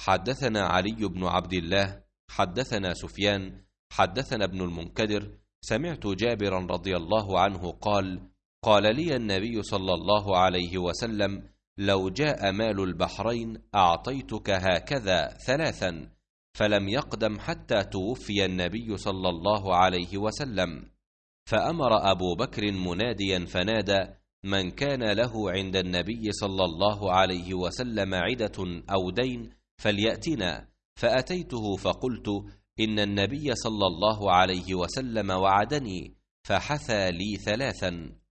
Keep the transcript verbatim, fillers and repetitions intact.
حدثنا علي بن عبد الله حدثنا سفيان حدثنا ابن المنكدر سمعت جابرا رضي الله عنه قال: قال لي النبي صلى الله عليه وسلم: لو جاء مال البحرين أعطيتك هكذا ثلاثا، فلم يقدم حتى توفي النبي صلى الله عليه وسلم. فأمر أبو بكر مناديا فنادى: من كان له عند النبي صلى الله عليه وسلم عدة أو دين فليأتنا. فأتيته فقلت: إن النبي صلى الله عليه وسلم وعدني، فحثى لي ثلاثا.